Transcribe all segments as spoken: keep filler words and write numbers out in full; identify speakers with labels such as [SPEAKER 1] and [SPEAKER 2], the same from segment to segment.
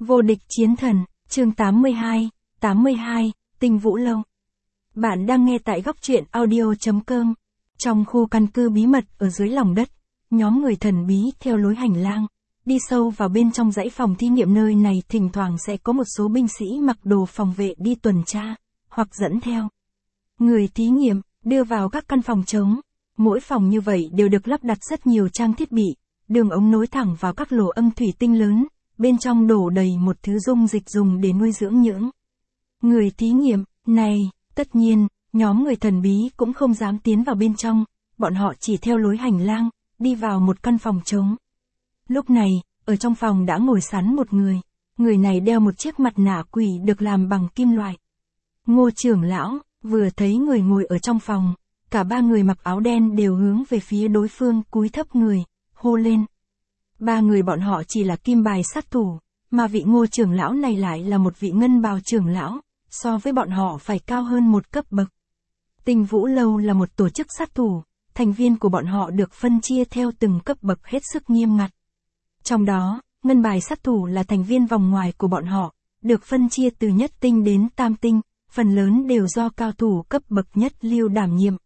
[SPEAKER 1] Vô địch chiến thần, chương tám mươi hai, tám mươi hai, Tinh Vũ Lâu. Bạn đang nghe tại góc truyện audio chấm com. Trong khu căn cứ bí mật ở dưới lòng đất, nhóm người thần bí theo lối hành lang, đi sâu vào bên trong dãy phòng thí nghiệm. Nơi này thỉnh thoảng sẽ có một số binh sĩ mặc đồ phòng vệ đi tuần tra, hoặc dẫn theo người thí nghiệm, đưa vào các căn phòng trống. Mỗi phòng như vậy đều được lắp đặt rất nhiều trang thiết bị, đường ống nối thẳng vào các lỗ âm thủy tinh lớn, bên trong đổ đầy một thứ dung dịch dùng để nuôi dưỡng những người thí nghiệm này. Tất nhiên, nhóm người thần bí cũng không dám tiến vào bên trong, bọn họ chỉ theo lối hành lang, đi vào một căn phòng trống. Lúc này, ở trong phòng đã ngồi sẵn một người, người này đeo một chiếc mặt nạ quỷ được làm bằng kim loại. Ngô trưởng lão, vừa thấy người ngồi ở trong phòng, cả ba người mặc áo đen đều hướng về phía đối phương cúi thấp người, hô lên. Ba người bọn họ chỉ là kim bài sát thủ, mà vị Ngô trưởng lão này lại là một vị ngân bào trưởng lão, so với bọn họ phải cao hơn một cấp bậc. Tinh Vũ Lâu là một tổ chức sát thủ, thành viên của bọn họ được phân chia theo từng cấp bậc hết sức nghiêm ngặt. Trong đó, ngân bài sát thủ là thành viên vòng ngoài của bọn họ, được phân chia từ nhất tinh đến tam tinh, phần lớn đều do cao thủ cấp bậc nhất lưu đảm nhiệm.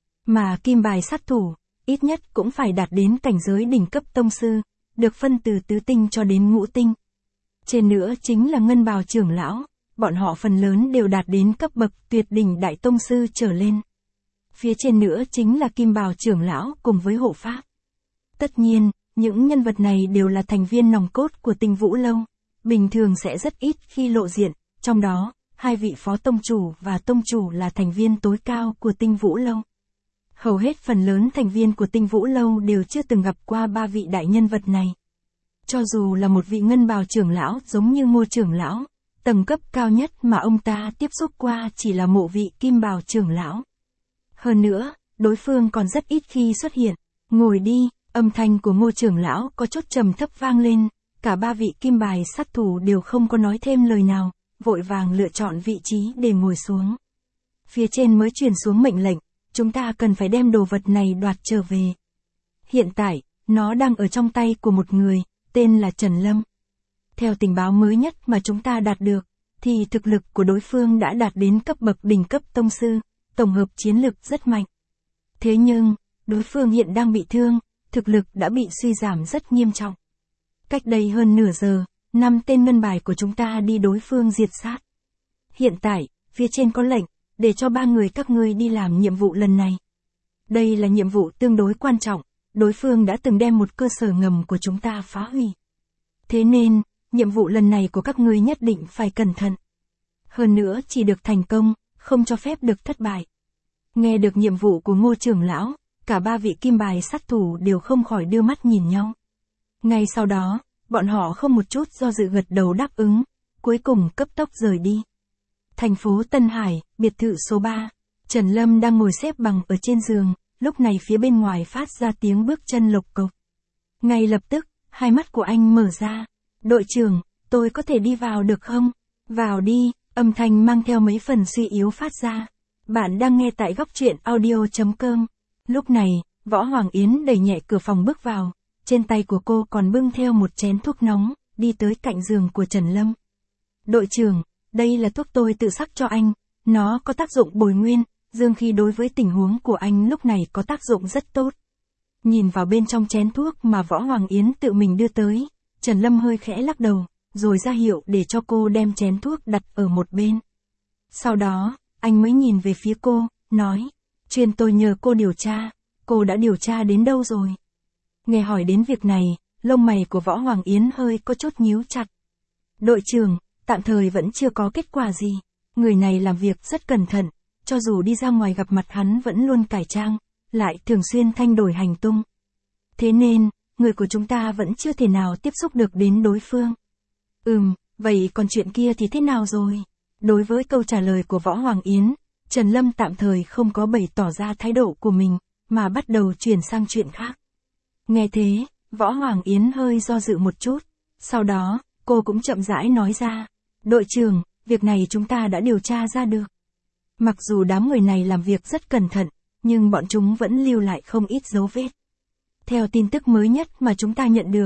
[SPEAKER 1] Mà kim bài sát thủ, ít nhất cũng phải đạt đến cảnh giới đỉnh cấp tông sư, được phân từ tứ tinh cho đến ngũ tinh. Trên nữa chính là ngân bào trưởng lão, bọn họ phần lớn đều đạt đến cấp bậc tuyệt đỉnh đại tông sư trở lên. Phía trên nữa chính là kim bào trưởng lão cùng với hộ pháp. Tất nhiên, những nhân vật này đều là thành viên nòng cốt của Tinh Vũ Lâu, bình thường sẽ rất ít khi lộ diện, trong đó, hai vị phó tông chủ và tông chủ là thành viên tối cao của Tinh Vũ Lâu. Hầu hết phần lớn thành viên của Tinh Vũ Lâu đều chưa từng gặp qua ba vị đại nhân vật này. Cho dù là một vị ngân bào trưởng lão giống như Ngô trưởng lão, tầng cấp cao nhất mà ông ta tiếp xúc qua chỉ là mộ vị kim bào trưởng lão. Hơn nữa, đối phương còn rất ít khi xuất hiện. Ngồi đi, âm thanh của Ngô trưởng lão có chút trầm thấp vang lên, cả ba vị kim bài sát thủ đều không có nói thêm lời nào, vội vàng lựa chọn vị trí để ngồi xuống. Phía trên mới truyền xuống mệnh lệnh, chúng ta cần phải đem đồ vật này đoạt trở về. Hiện tại, nó đang ở trong tay của một người, tên là Trần Lâm. Theo tình báo mới nhất mà chúng ta đạt được, thì thực lực của đối phương đã đạt đến cấp bậc đỉnh cấp tông sư, tổng hợp chiến lực rất mạnh. Thế nhưng, đối phương hiện đang bị thương, thực lực đã bị suy giảm rất nghiêm trọng. Cách đây hơn nửa giờ, năm tên ngân bài của chúng ta đi đối phương diệt sát. Hiện tại, phía trên có lệnh, để cho ba người các ngươi đi làm nhiệm vụ lần này. Đây là nhiệm vụ tương đối quan trọng, đối phương đã từng đem một cơ sở ngầm của chúng ta phá hủy. Thế nên, nhiệm vụ lần này của các ngươi nhất định phải cẩn thận. Hơn nữa chỉ được thành công, không cho phép được thất bại. Nghe được nhiệm vụ của Ngô trưởng lão, cả ba vị kim bài sát thủ đều không khỏi đưa mắt nhìn nhau. Ngay sau đó, bọn họ không một chút do dự gật đầu đáp ứng, cuối cùng cấp tốc rời đi. Thành phố Tân Hải, biệt thự số ba, Trần Lâm đang ngồi xếp bằng ở trên giường, lúc này phía bên ngoài phát ra tiếng bước chân lộc cộc. Ngay lập tức, hai mắt của anh mở ra. Đội trưởng, tôi có thể đi vào được không? Vào đi, âm thanh mang theo mấy phần suy yếu phát ra. Bạn đang nghe tại góc truyện audio chấm com. Lúc này, Võ Hoàng Yến đẩy nhẹ cửa phòng bước vào, trên tay của cô còn bưng theo một chén thuốc nóng, đi tới cạnh giường của Trần Lâm. Đội trưởng, đây là thuốc tôi tự sắc cho anh, nó có tác dụng bồi nguyên, dương khí đối với tình huống của anh lúc này có tác dụng rất tốt. Nhìn vào bên trong chén thuốc mà Võ Hoàng Yến tự mình đưa tới, Trần Lâm hơi khẽ lắc đầu, rồi ra hiệu để cho cô đem chén thuốc đặt ở một bên. Sau đó, anh mới nhìn về phía cô, nói, chuyên tôi nhờ cô điều tra, cô đã điều tra đến đâu rồi? Nghe hỏi đến việc này, lông mày của Võ Hoàng Yến hơi có chút nhíu chặt. Đội trưởng, tạm thời vẫn chưa có kết quả gì, người này làm việc rất cẩn thận, cho dù đi ra ngoài gặp mặt hắn vẫn luôn cải trang, lại thường xuyên thay đổi hành tung. Thế nên, người của chúng ta vẫn chưa thể nào tiếp xúc được đến đối phương. Ừm, vậy còn chuyện kia thì thế nào rồi? Đối với câu trả lời của Võ Hoàng Yến, Trần Lâm tạm thời không có bày tỏ ra thái độ của mình, mà bắt đầu chuyển sang chuyện khác. Nghe thế, Võ Hoàng Yến hơi do dự một chút, sau đó, cô cũng chậm rãi nói ra, đội trưởng, việc này chúng ta đã điều tra ra được. Mặc dù đám người này làm việc rất cẩn thận, nhưng bọn chúng vẫn lưu lại không ít dấu vết. Theo tin tức mới nhất mà chúng ta nhận được,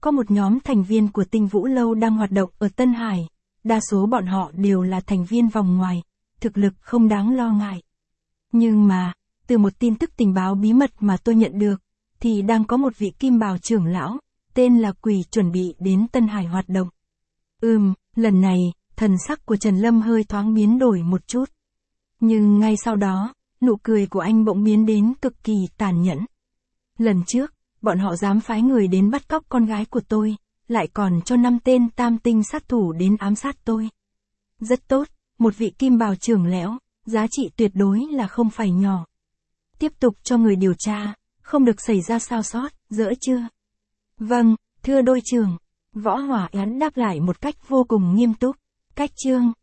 [SPEAKER 1] có một nhóm thành viên của Tinh Vũ Lâu đang hoạt động ở Tân Hải. Đa số bọn họ đều là thành viên vòng ngoài, thực lực không đáng lo ngại. Nhưng mà, từ một tin tức tình báo bí mật mà tôi nhận được, thì đang có một vị kim bào trưởng lão, tên là Quỷ chuẩn bị đến Tân Hải hoạt động. Ừm, lần này, thần sắc của Trần Lâm hơi thoáng biến đổi một chút. Nhưng ngay sau đó, nụ cười của anh bỗng biến đến cực kỳ tàn nhẫn. Lần trước, bọn họ dám phái người đến bắt cóc con gái của tôi, lại còn cho năm tên tam tinh sát thủ đến ám sát tôi. Rất tốt, một vị kim bào trưởng lão, giá trị tuyệt đối là không phải nhỏ. Tiếp tục cho người điều tra, không được xảy ra sao sót, dỡ chưa? Vâng, thưa đôi trưởng. Võ Hỏa Yến đáp lại một cách vô cùng nghiêm túc. Cách chương